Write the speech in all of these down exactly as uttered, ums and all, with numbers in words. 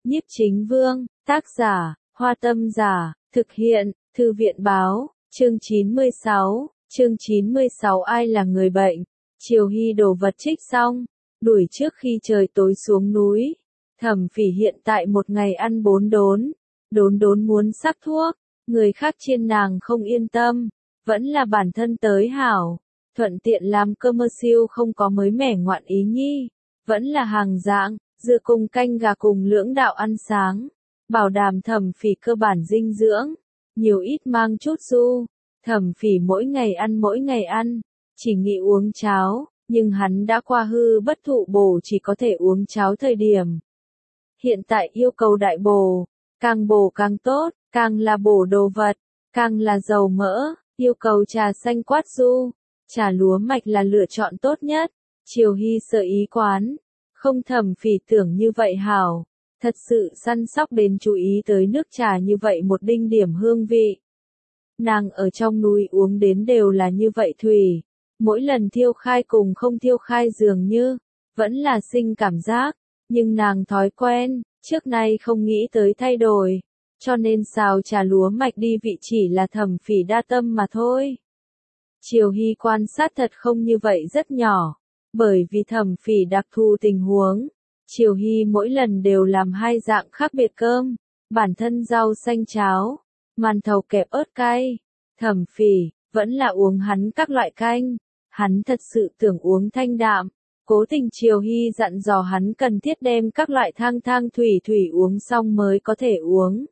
Nhiếp Chính Vương, tác giả, Hoa Tâm Giả, thực hiện, Thư viện Báo, chương chín mươi sáu, chương chín mươi sáu ai là người bệnh. Triều Hy đổ vật trích xong, đuổi trước khi trời tối xuống núi. Thẩm Phỉ hiện tại một ngày ăn bốn đốn, đốn đốn muốn sắc thuốc, người khác chiên nàng không yên tâm, vẫn là bản thân tới hảo, thuận tiện làm cơ mơ siêu không có mới mẻ ngoạn ý nhi, vẫn là hàng dạng, dưa cùng canh gà cùng lưỡng đạo ăn sáng, bảo đảm Thẩm Phỉ cơ bản dinh dưỡng, nhiều ít mang chút du. Thẩm Phỉ mỗi ngày ăn mỗi ngày ăn, chỉ nghĩ uống cháo, nhưng hắn đã qua hư bất thụ bổ chỉ có thể uống cháo thời điểm. Hiện tại yêu cầu đại bổ, càng bổ càng tốt, càng là bổ đồ vật, càng là dầu mỡ, yêu cầu trà xanh quát du, trà lúa mạch là lựa chọn tốt nhất. Triều Hy sợ ý quán, không Thẩm Phỉ tưởng như vậy hảo, thật sự săn sóc đến chú ý tới nước trà như vậy một đinh điểm hương vị. Nàng ở trong núi uống đến đều là như vậy thủy, mỗi lần thiêu khai cùng không thiêu khai dường như, vẫn là sinh cảm giác, nhưng nàng thói quen, trước nay không nghĩ tới thay đổi, cho nên xào trà lúa mạch đi vị chỉ là Thẩm Phỉ đa tâm mà thôi. Triều Hy quan sát thật không như vậy rất nhỏ, bởi vì Thẩm Phỉ đặc thù tình huống, Triều Hy mỗi lần đều làm hai dạng khác biệt cơm, bản thân rau xanh cháo, màn thầu kẹp ớt cay. Thẩm Phỉ vẫn là uống hắn các loại canh, hắn thật sự tưởng uống thanh đạm, cố tình Triều Hy dặn dò hắn cần thiết đem các loại thang thang thủy thủy uống xong mới có thể uống.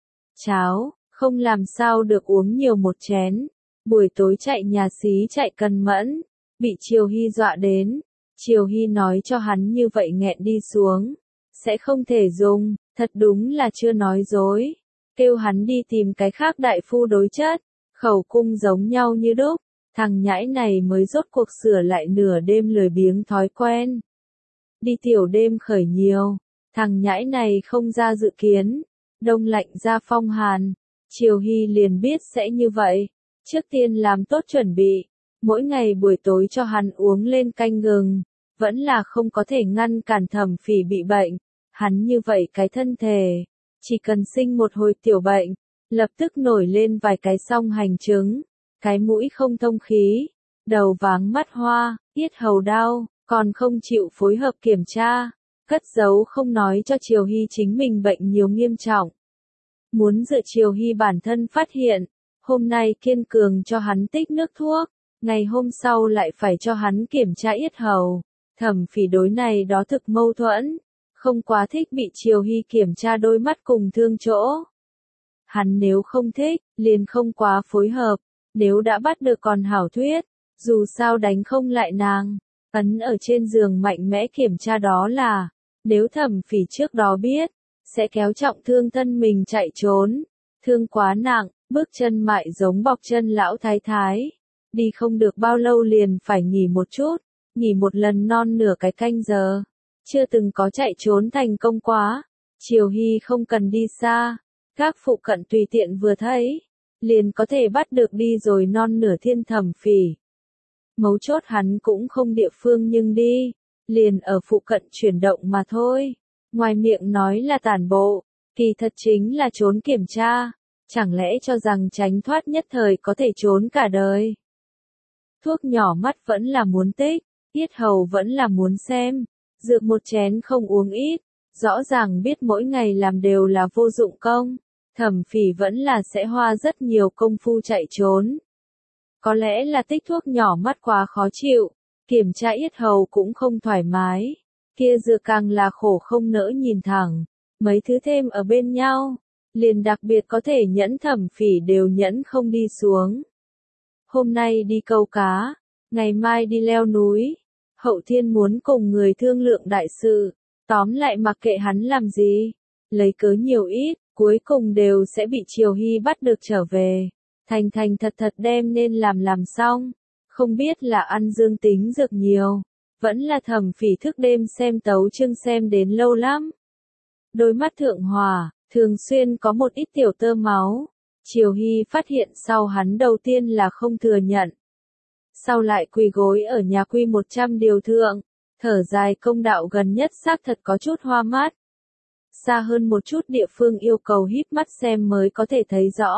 Cháo, không làm sao được uống nhiều một chén, buổi tối chạy nhà xí chạy cần mẫn, bị Triều Hy dọa đến, Triều Hy nói cho hắn như vậy nghẹn đi xuống, sẽ không thể dùng, thật đúng là chưa nói dối, kêu hắn đi tìm cái khác đại phu đối chất, khẩu cung giống nhau như đúc, thằng nhãi này mới rốt cuộc sửa lại nửa đêm lười biếng thói quen. Đi tiểu đêm khởi nhiều, thằng nhãi này không ra dự kiến, đông lạnh ra phong hàn, Triều Hy liền biết sẽ như vậy, trước tiên làm tốt chuẩn bị, mỗi ngày buổi tối cho hắn uống lên canh gừng, vẫn là không có thể ngăn cản Thẩm Phỉ bị bệnh, hắn như vậy cái thân thể, chỉ cần sinh một hồi tiểu bệnh, lập tức nổi lên vài cái song hành chứng, cái mũi không thông khí, đầu váng mắt hoa, yết hầu đau, còn không chịu phối hợp kiểm tra, cất giấu không nói cho Triều Hy chính mình bệnh nhiều nghiêm trọng. Muốn dựa Triều Hy bản thân phát hiện, hôm nay kiên cường cho hắn tích nước thuốc, ngày hôm sau lại phải cho hắn kiểm tra yết hầu. Thẩm Phỉ đối này đó thực mâu thuẫn, không quá thích bị Triều Hy kiểm tra đôi mắt cùng thương chỗ. Hắn nếu không thích, liền không quá phối hợp, nếu đã bắt được còn hảo thuyết, dù sao đánh không lại nàng, ấn ở trên giường mạnh mẽ kiểm tra đó là, nếu Thẩm Phỉ trước đó biết, sẽ kéo trọng thương thân mình chạy trốn, thương quá nặng, bước chân mại giống bọc chân lão thái thái, đi không được bao lâu liền phải nghỉ một chút, nghỉ một lần non nửa cái canh giờ, chưa từng có chạy trốn thành công quá, Triều Hy không cần đi xa. Các phụ cận tùy tiện vừa thấy, liền có thể bắt được đi rồi non nửa thiên Thẩm Phỉ. Mấu chốt hắn cũng không địa phương nhưng đi, liền ở phụ cận chuyển động mà thôi. Ngoài miệng nói là tản bộ, kỳ thật chính là trốn kiểm tra, chẳng lẽ cho rằng tránh thoát nhất thời có thể trốn cả đời. Thuốc nhỏ mắt vẫn là muốn tích, yết hầu vẫn là muốn xem, dược một chén không uống ít, rõ ràng biết mỗi ngày làm đều là vô dụng công. Thẩm Phỉ vẫn là sẽ hoa rất nhiều công phu chạy trốn. Có lẽ là tích thuốc nhỏ mắt quá khó chịu, kiểm tra yết hầu cũng không thoải mái, kia dựa càng là khổ không nỡ nhìn thẳng, mấy thứ thêm ở bên nhau, liền đặc biệt có thể nhẫn Thẩm Phỉ đều nhẫn không đi xuống. Hôm nay đi câu cá, ngày mai đi leo núi, hậu thiên muốn cùng người thương lượng đại sự, tóm lại mặc kệ hắn làm gì, lấy cớ nhiều ít, cuối cùng đều sẽ bị Triều Hy bắt được trở về, thành thành thật thật đem nên làm làm xong, không biết là ăn dương tính dược nhiều, vẫn là Thẩm Phỉ thức đêm xem tấu chương xem đến lâu lắm. Đôi mắt thượng hòa, thường xuyên có một ít tiểu tơ máu, Triều Hy phát hiện sau hắn đầu tiên là không thừa nhận. Sau lại quỳ gối ở nhà quy một trăm điều thượng, thở dài công đạo gần nhất xác thật có chút hoa mắt. xa hơn một chút địa phương yêu cầu híp mắt xem mới có thể thấy rõ.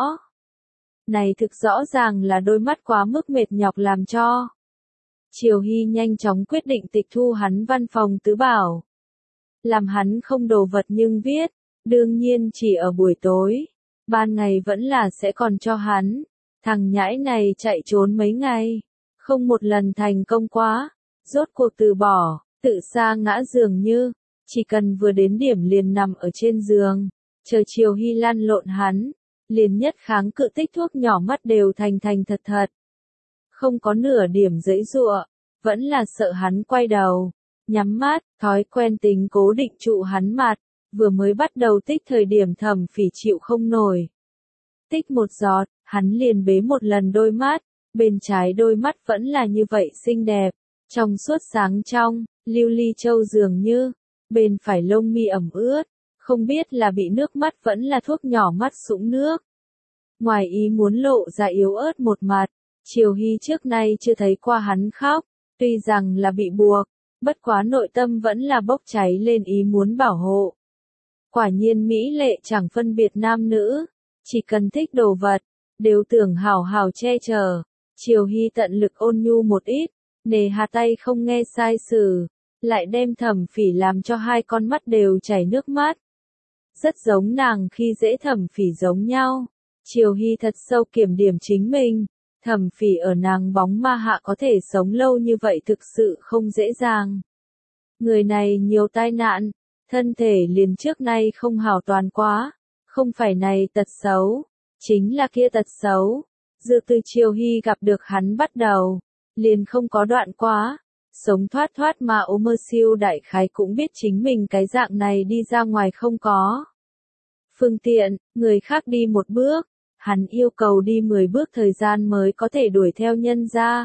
Này thực rõ ràng là đôi mắt quá mức mệt nhọc làm cho. Triều Hy nhanh chóng quyết định tịch thu hắn văn phòng tứ bảo. Làm hắn không đồ vật nhưng viết, đương nhiên chỉ ở buổi tối. Ban ngày vẫn là sẽ còn cho hắn. Thằng nhãi này chạy trốn mấy ngày, không một lần thành công quá, rốt cuộc từ bỏ, tự sa ngã dường như, chỉ cần vừa đến điểm liền nằm ở trên giường, chờ Triều Hy lăn lộn hắn, liền nhất kháng cự tích thuốc nhỏ mắt đều thành thành thật thật. Không có nửa điểm giãy giụa, vẫn là sợ hắn quay đầu, nhắm mắt, thói quen tính cố định trụ hắn mặt, vừa mới bắt đầu tích thời điểm Thẩm Phỉ chịu không nổi. Tích một giọt, hắn liền bế một lần đôi mắt, bên trái đôi mắt vẫn là như vậy xinh đẹp, trong suốt sáng trong, lưu ly châu dường như, bên phải lông mi ẩm ướt, không biết là bị nước mắt vẫn là thuốc nhỏ mắt sũng nước. Ngoài ý muốn lộ ra yếu ớt một mặt, Triều Hy trước nay chưa thấy qua hắn khóc, tuy rằng là bị buộc, bất quá nội tâm vẫn là bốc cháy lên ý muốn bảo hộ. Quả nhiên mỹ lệ chẳng phân biệt nam nữ, chỉ cần thích đồ vật, đều tưởng hảo hảo che chở. Triều Hy tận lực ôn nhu một ít, nề hà tay không nghe sai sử, lại đem Thẩm Phỉ làm cho hai con mắt đều chảy nước mắt. Rất giống nàng khi dễ Thẩm Phỉ giống nhau. Triều Hy thật sâu kiểm điểm chính mình, Thẩm Phỉ ở nàng bóng ma hạ có thể sống lâu như vậy thực sự không dễ dàng. Người này nhiều tai nạn, thân thể liền trước nay không hảo toàn quá, không phải này tật xấu, chính là kia tật xấu. Dựa từ Triều Hy gặp được hắn bắt đầu, liền không có đoạn quá, sống thoát thoát mà ô mơ siêu đại khái cũng biết chính mình cái dạng này đi ra ngoài không có phương tiện, người khác đi một bước, hắn yêu cầu đi mười bước thời gian mới có thể đuổi theo nhân ra.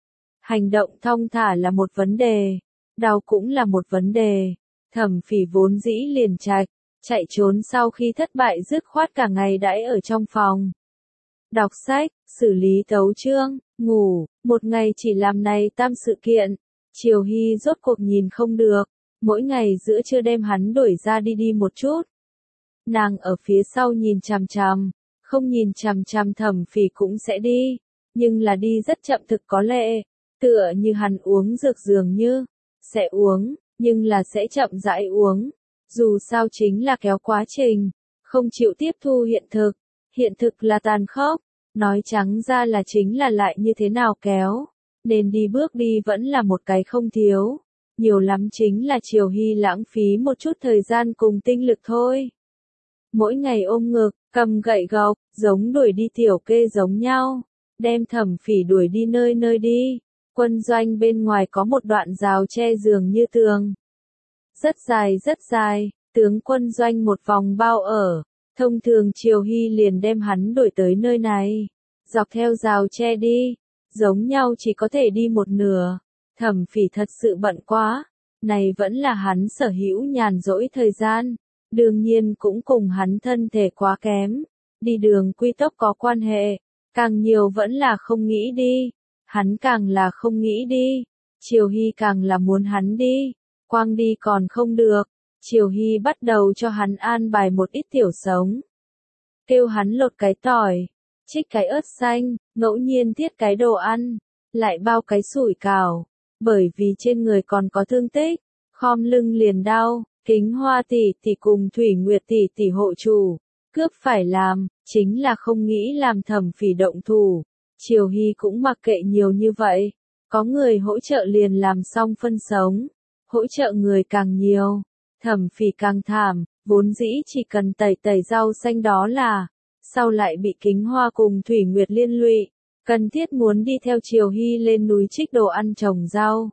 Hành động thong thả là một vấn đề, đau cũng là một vấn đề. Thẩm Phỉ vốn dĩ liền trạch, chạy trốn sau khi thất bại dứt khoát cả ngày đãi ở trong phòng. Đọc sách, xử lý tấu chương, ngủ, một ngày chỉ làm này tam sự kiện. Triều Hy rốt cuộc nhìn không được, mỗi ngày giữa trưa đem hắn đuổi ra đi đi một chút. Nàng ở phía sau nhìn chằm chằm, không nhìn chằm chằm Thẩm Phỉ cũng sẽ đi, nhưng là đi rất chậm thực có lệ, tựa như hắn uống dược dường như, sẽ uống, nhưng là sẽ chậm rãi uống, dù sao chính là kéo quá trình, không chịu tiếp thu hiện thực, hiện thực là tàn khốc, nói trắng ra là chính là lại như thế nào kéo, nên đi bước đi vẫn là một cái không thiếu, nhiều lắm chính là Triều Hy lãng phí một chút thời gian cùng tinh lực thôi. Mỗi ngày ôm ngực, cầm gậy gộc, giống đuổi đi tiểu kê giống nhau, đem Thẩm Phỉ đuổi đi nơi nơi đi. Quân doanh bên ngoài có một đoạn rào che dường như tường. Rất dài rất dài, tướng quân doanh một vòng bao ở, thông thường Triều Hy liền đem hắn đuổi tới nơi này. Dọc theo rào che đi, giống nhau chỉ có thể đi một nửa. Thẩm Phỉ thật sự bận quá, này vẫn là hắn sở hữu nhàn rỗi thời gian. Đương nhiên cũng cùng hắn thân thể quá kém, đi đường quy tốc có quan hệ, càng nhiều vẫn là không nghĩ đi, hắn càng là không nghĩ đi, Triều Hy càng là muốn hắn đi, quang đi còn không được, Triều Hy bắt đầu cho hắn an bài một ít tiểu sống. Kêu hắn lột cái tỏi, trích cái ớt xanh, ngẫu nhiên thiết cái đồ ăn, lại bao cái sủi cảo, bởi vì trên người còn có thương tích, khom lưng liền đau. Kính Hoa tỷ tỷ cùng Thủy Nguyệt tỷ tỷ hộ chủ, cướp phải làm, chính là không nghĩ làm Thẩm Phỉ động thủ. Triều Hy cũng mặc kệ nhiều như vậy, có người hỗ trợ liền làm xong phân sống, hỗ trợ người càng nhiều, Thẩm Phỉ càng thảm, vốn dĩ chỉ cần tẩy tẩy rau xanh đó là, sau lại bị Kính Hoa cùng Thủy Nguyệt liên lụy, cần thiết muốn đi theo Triều Hy lên núi trích đồ ăn trồng rau.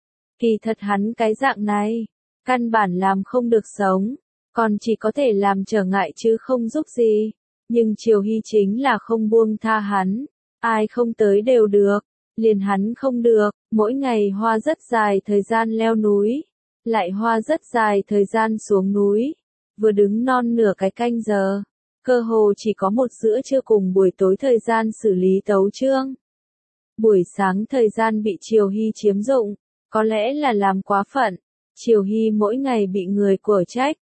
Kỳ thật hắn cái dạng này, căn bản làm không được sống, còn chỉ có thể làm trở ngại chứ không giúp gì. Nhưng Triều Hy chính là không buông tha hắn, ai không tới đều được, liền hắn không được, mỗi ngày hoa rất dài thời gian leo núi, lại hoa rất dài thời gian xuống núi, vừa đứng non nửa cái canh giờ, cơ hồ chỉ có một giữa trưa cùng buổi tối thời gian xử lý tấu chương. Buổi sáng thời gian bị Triều Hy chiếm dụng, có lẽ là làm quá phận. Triều Hy mỗi ngày bị người quở trách,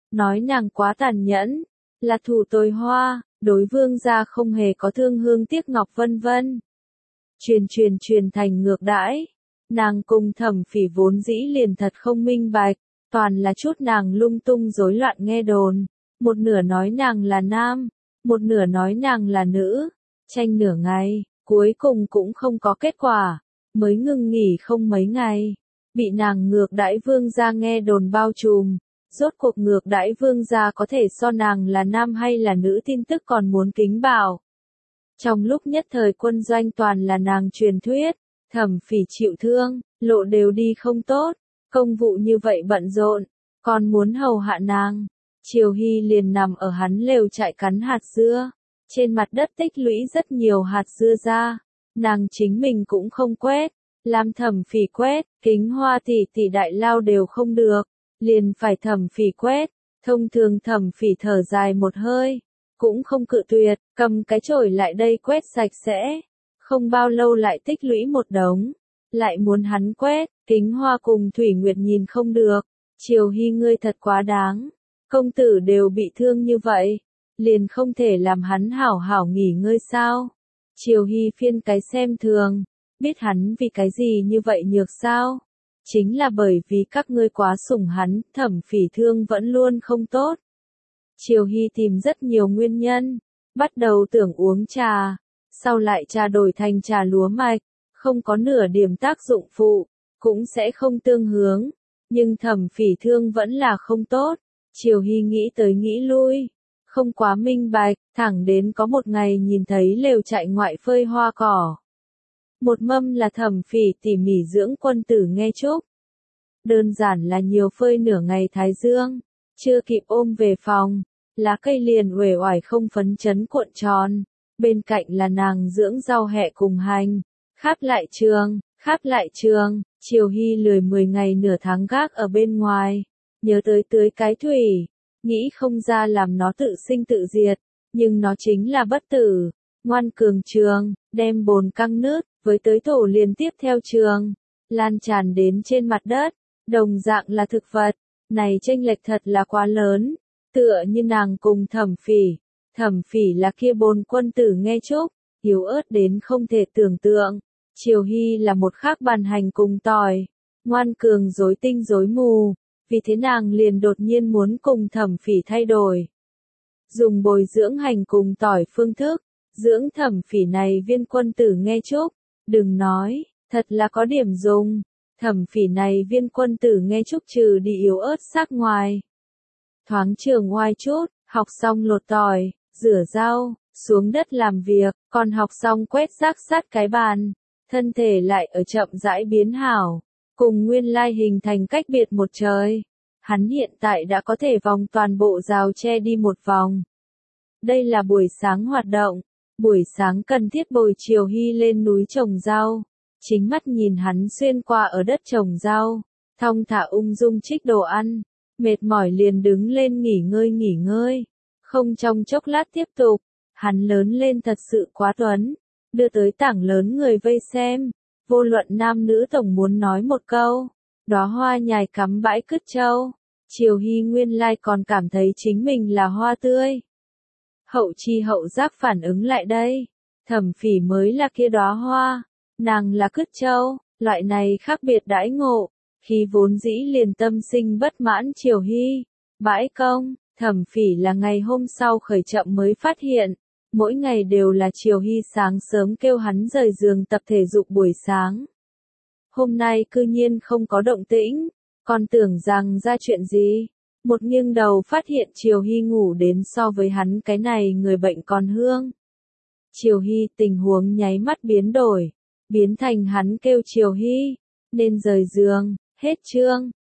nói nàng quá tàn nhẫn, là thủ tôi Hoa, đối vương gia không hề có thương hương tiếc ngọc vân vân. Truyền truyền truyền thành ngược đãi, nàng cùng Thẩm Phỉ vốn dĩ liền thật không minh bạch, toàn là chút nàng lung tung rối loạn nghe đồn, một nửa nói nàng là nam, một nửa nói nàng là nữ, tranh nửa ngày, cuối cùng cũng không có kết quả, mới ngừng nghỉ không mấy ngày, bị nàng ngược đãi vương gia nghe đồn bao trùm, rốt cuộc ngược đãi vương gia có thể so nàng là nam hay là nữ tin tức còn muốn kính bảo. Trong lúc nhất thời quân doanh toàn là nàng truyền thuyết, Thẩm Phỉ chịu thương, lộ đều đi không tốt, công vụ như vậy bận rộn, còn muốn hầu hạ nàng. Triều Hy liền nằm ở hắn lều trại cắn hạt dưa, trên mặt đất tích lũy rất nhiều hạt dưa ra, nàng chính mình cũng không quét, làm Thẩm Phỉ quét, Kính Hoa tỷ tỷ đại lao đều không được, liền phải Thẩm Phỉ quét, thông thường Thẩm Phỉ thở dài một hơi, cũng không cự tuyệt, cầm cái chổi lại đây quét sạch sẽ, không bao lâu lại tích lũy một đống, lại muốn hắn quét, Kính Hoa cùng Thủy Nguyệt nhìn không được, Triều Hy ngươi thật quá đáng, công tử đều bị thương như vậy, liền không thể làm hắn hảo hảo nghỉ ngơi sao? Triều Hy phiên cái xem thường, biết hắn vì cái gì như vậy nhược sao? Chính là bởi vì các ngươi quá sủng hắn, Thẩm Phỉ thương vẫn luôn không tốt. Triều Hy tìm rất nhiều nguyên nhân, bắt đầu tưởng uống trà, sau lại trà đổi thành trà lúa mạch, không có nửa điểm tác dụng phụ, cũng sẽ không tương hướng, nhưng Thẩm Phỉ thương vẫn là không tốt. Triều Hy nghĩ tới nghĩ lui, không quá minh bạch, thẳng đến có một ngày nhìn thấy lều trại ngoại phơi hoa cỏ. Một mâm là Thẩm Phỉ tỉ mỉ dưỡng quân tử nghe chúc. Đơn giản là nhiều phơi nửa ngày thái dương, chưa kịp ôm về phòng, lá cây liền uể oải không phấn chấn cuộn tròn, bên cạnh là nàng dưỡng rau hẹ cùng hành, khắp lại trường, khắp lại trường, Triều Hy lười mười ngày nửa tháng gác ở bên ngoài, nhớ tới tưới cái thủy, nghĩ không ra làm nó tự sinh tự diệt, nhưng nó chính là bất tử, ngoan cường trường, đem bồn căng nứt, với tới tổ liền tiếp theo trường, lan tràn đến trên mặt đất, đồng dạng là thực vật, này chênh lệch thật là quá lớn, tựa như nàng cùng Thẩm Phỉ, Thẩm Phỉ là kia bồn quân tử nghe chúc, yếu ớt đến không thể tưởng tượng, Triều Hy là một khác bàn hành cùng tỏi, ngoan cường rối tinh rối mù, vì thế nàng liền đột nhiên muốn cùng Thẩm Phỉ thay đổi. Dùng bồi dưỡng hành cùng tỏi phương thức, dưỡng Thẩm Phỉ này viên quân tử nghe chúc, đừng nói, thật là có điểm dùng, Thẩm Phỉ này viên quân tử nghe chúc trừ đi yếu ớt sắc ngoài. Thoáng trường oai chút, học xong lột tỏi, rửa rau, xuống đất làm việc, còn học xong quét rác sát cái bàn, thân thể lại ở chậm rãi biến hảo, cùng nguyên lai hình thành cách biệt một trời. Hắn hiện tại đã có thể vòng toàn bộ rào tre đi một vòng. Đây là buổi sáng hoạt động, buổi sáng cần thiết bồi Triều Hy lên núi trồng rau, chính mắt nhìn hắn xuyên qua ở đất trồng rau, thong thả ung dung trích đồ ăn, mệt mỏi liền đứng lên nghỉ ngơi nghỉ ngơi, không trong chốc lát tiếp tục, hắn lớn lên thật sự quá tuấn, đưa tới tảng lớn người vây xem, vô luận nam nữ tổng muốn nói một câu, đóa hoa nhài cắm bãi cứt châu, Triều Hy nguyên lai còn cảm thấy chính mình là hoa tươi. Hậu chi hậu giác phản ứng lại đây, Thẩm Phỉ mới là kia đóa hoa, nàng là cứt châu, loại này khác biệt đãi ngộ, khi vốn dĩ liền tâm sinh bất mãn Triều Hy, bãi công, Thẩm Phỉ là ngày hôm sau khởi chậm mới phát hiện, mỗi ngày đều là Triều Hy sáng sớm kêu hắn rời giường tập thể dục buổi sáng. Hôm nay cư nhiên không có động tĩnh, còn tưởng rằng ra chuyện gì, một nghiêng đầu phát hiện Triều Hy ngủ đến so với hắn cái này người bệnh còn hương. Triều Hy tình huống nháy mắt biến đổi, biến thành hắn kêu Triều Hy, nên rời giường, hết chương.